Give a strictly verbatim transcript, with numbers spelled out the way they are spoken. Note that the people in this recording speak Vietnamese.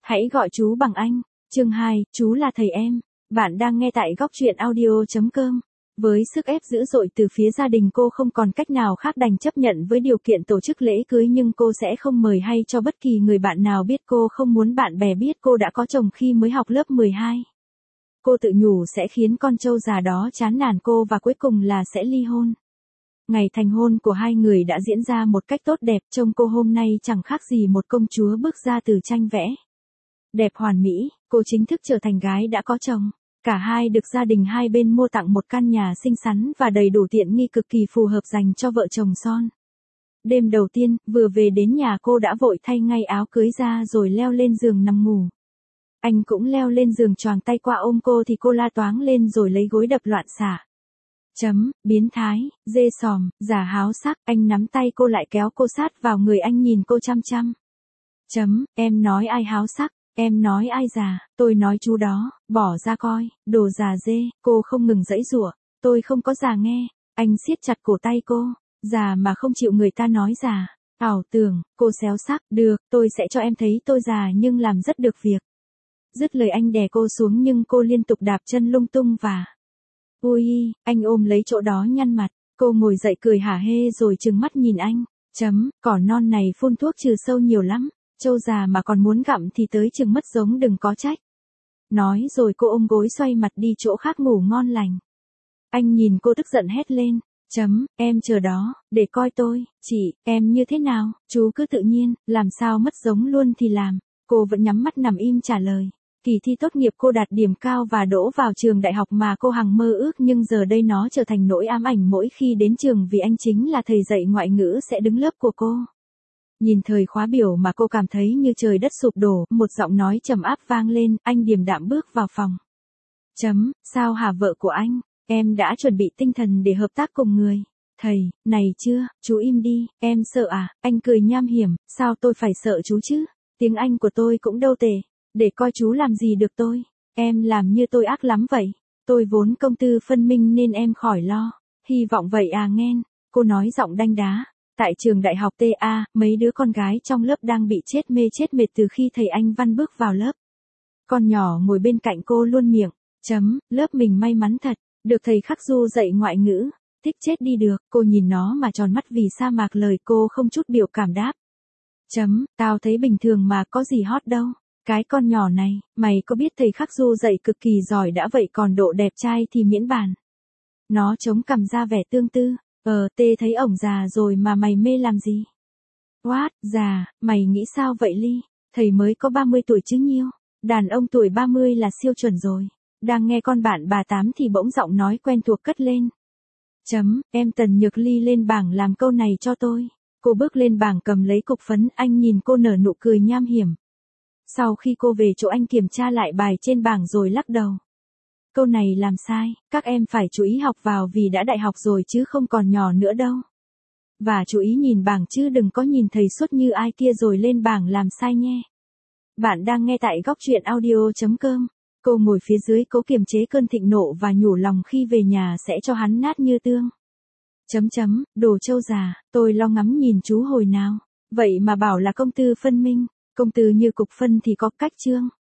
Hãy gọi chú bằng anh. Chương hai, chú là thầy em. Bạn đang nghe tại góc truyện audio chấm com. Với sức ép dữ dội từ phía gia đình, cô không còn cách nào khác đành chấp nhận với điều kiện tổ chức lễ cưới, nhưng cô sẽ không mời hay cho bất kỳ người bạn nào biết. Cô không muốn bạn bè biết cô đã có chồng khi mới học lớp mười hai. Cô tự nhủ sẽ khiến con trâu già đó chán nản cô và cuối cùng là sẽ ly hôn. Ngày thành hôn của hai người đã diễn ra một cách tốt đẹp, trông cô hôm nay chẳng khác gì một công chúa bước ra từ tranh vẽ. Đẹp hoàn mỹ, cô chính thức trở thành gái đã có chồng. Cả hai được gia đình hai bên mua tặng một căn nhà xinh xắn và đầy đủ tiện nghi cực kỳ phù hợp dành cho vợ chồng son. Đêm đầu tiên, vừa về đến nhà cô đã vội thay ngay áo cưới ra rồi leo lên giường nằm ngủ. Anh cũng leo lên giường choàng tay qua ôm cô thì cô la toáng lên rồi lấy gối đập loạn xạ. Chấm, biến thái, dê sòm, giả háo sắc, anh nắm tay cô lại kéo cô sát vào người anh nhìn cô chăm chăm. Chấm, em nói ai háo sắc, em nói ai già, tôi nói chú đó, bỏ ra coi, đồ già dê, cô không ngừng giãy giụa, tôi không có già nghe, anh siết chặt cổ tay cô, già mà không chịu người ta nói già, ảo tưởng, cô xéo sắc, được, tôi sẽ cho em thấy tôi già nhưng làm rất được việc. Dứt lời anh đè cô xuống nhưng cô liên tục đạp chân lung tung và... Ui, anh ôm lấy chỗ đó nhăn mặt, cô ngồi dậy cười hả hê rồi trừng mắt nhìn anh, chấm, cỏ non này phun thuốc trừ sâu nhiều lắm, trâu già mà còn muốn gặm thì tới chừng mất giống đừng có trách. Nói rồi cô ôm gối xoay mặt đi chỗ khác ngủ ngon lành. Anh nhìn cô tức giận hét lên, chấm, em chờ đó, để coi tôi, chị, em như thế nào, chú cứ tự nhiên, làm sao mất giống luôn thì làm, cô vẫn nhắm mắt nằm im trả lời. Kỳ thi tốt nghiệp cô đạt điểm cao và đỗ vào trường đại học mà cô hằng mơ ước, nhưng giờ đây nó trở thành nỗi ám ảnh mỗi khi đến trường vì anh chính là thầy dạy ngoại ngữ sẽ đứng lớp của cô. Nhìn thời khóa biểu mà cô cảm thấy như trời đất sụp đổ, một giọng nói trầm áp vang lên, anh điềm đạm bước vào phòng. Chấm, sao hả vợ của anh, em đã chuẩn bị tinh thần để hợp tác cùng người. Thầy, này chưa, chú im đi, em sợ à, anh cười nham hiểm, sao tôi phải sợ chú chứ, tiếng Anh của tôi cũng đâu tệ. Để coi chú làm gì được tôi, em làm như tôi ác lắm vậy, tôi vốn công tư phân minh nên em khỏi lo, hy vọng vậy à nghen, cô nói giọng đanh đá. Tại trường đại học tê a, mấy đứa con gái trong lớp đang bị chết mê chết mệt từ khi thầy Anh văn bước vào lớp. Con nhỏ ngồi bên cạnh cô luôn miệng, chấm, lớp mình may mắn thật, được thầy Khắc Du dạy ngoại ngữ, thích chết đi được, cô nhìn nó mà tròn mắt vì sa mạc lời cô không chút biểu cảm đáp. Chấm, tao thấy bình thường mà có gì hot đâu. Cái con nhỏ này, mày có biết thầy Khắc Du dạy cực kỳ giỏi đã vậy còn độ đẹp trai thì miễn bàn. Nó chống cằm ra vẻ tương tư, ờ tê thấy ổng già rồi mà mày mê làm gì? What, già, mày nghĩ sao vậy Ly? Thầy mới có ba mươi tuổi chứ nhiêu, đàn ông tuổi ba mươi là siêu chuẩn rồi. Đang nghe con bạn bà Tám thì bỗng giọng nói quen thuộc cất lên. Chấm, em Tần Nhược Ly lên bảng làm câu này cho tôi. Cô bước lên bảng cầm lấy cục phấn, anh nhìn cô nở nụ cười nham hiểm. Sau khi cô về chỗ anh kiểm tra lại bài trên bảng rồi lắc đầu. Câu này làm sai, các em phải chú ý học vào vì đã đại học rồi chứ không còn nhỏ nữa đâu. Và chú ý nhìn bảng chứ đừng có nhìn thầy suốt như ai kia rồi lên bảng làm sai nhé. Bạn đang nghe tại góc truyện audio chấm com. Cô ngồi phía dưới cố kiềm chế cơn thịnh nộ và nhủ lòng khi về nhà sẽ cho hắn nát như tương. Chấm chấm, đồ trâu già, tôi lo ngắm nhìn chú hồi nào. Vậy mà bảo là công tư phân minh. Công tư như cục phân thì có cách chương.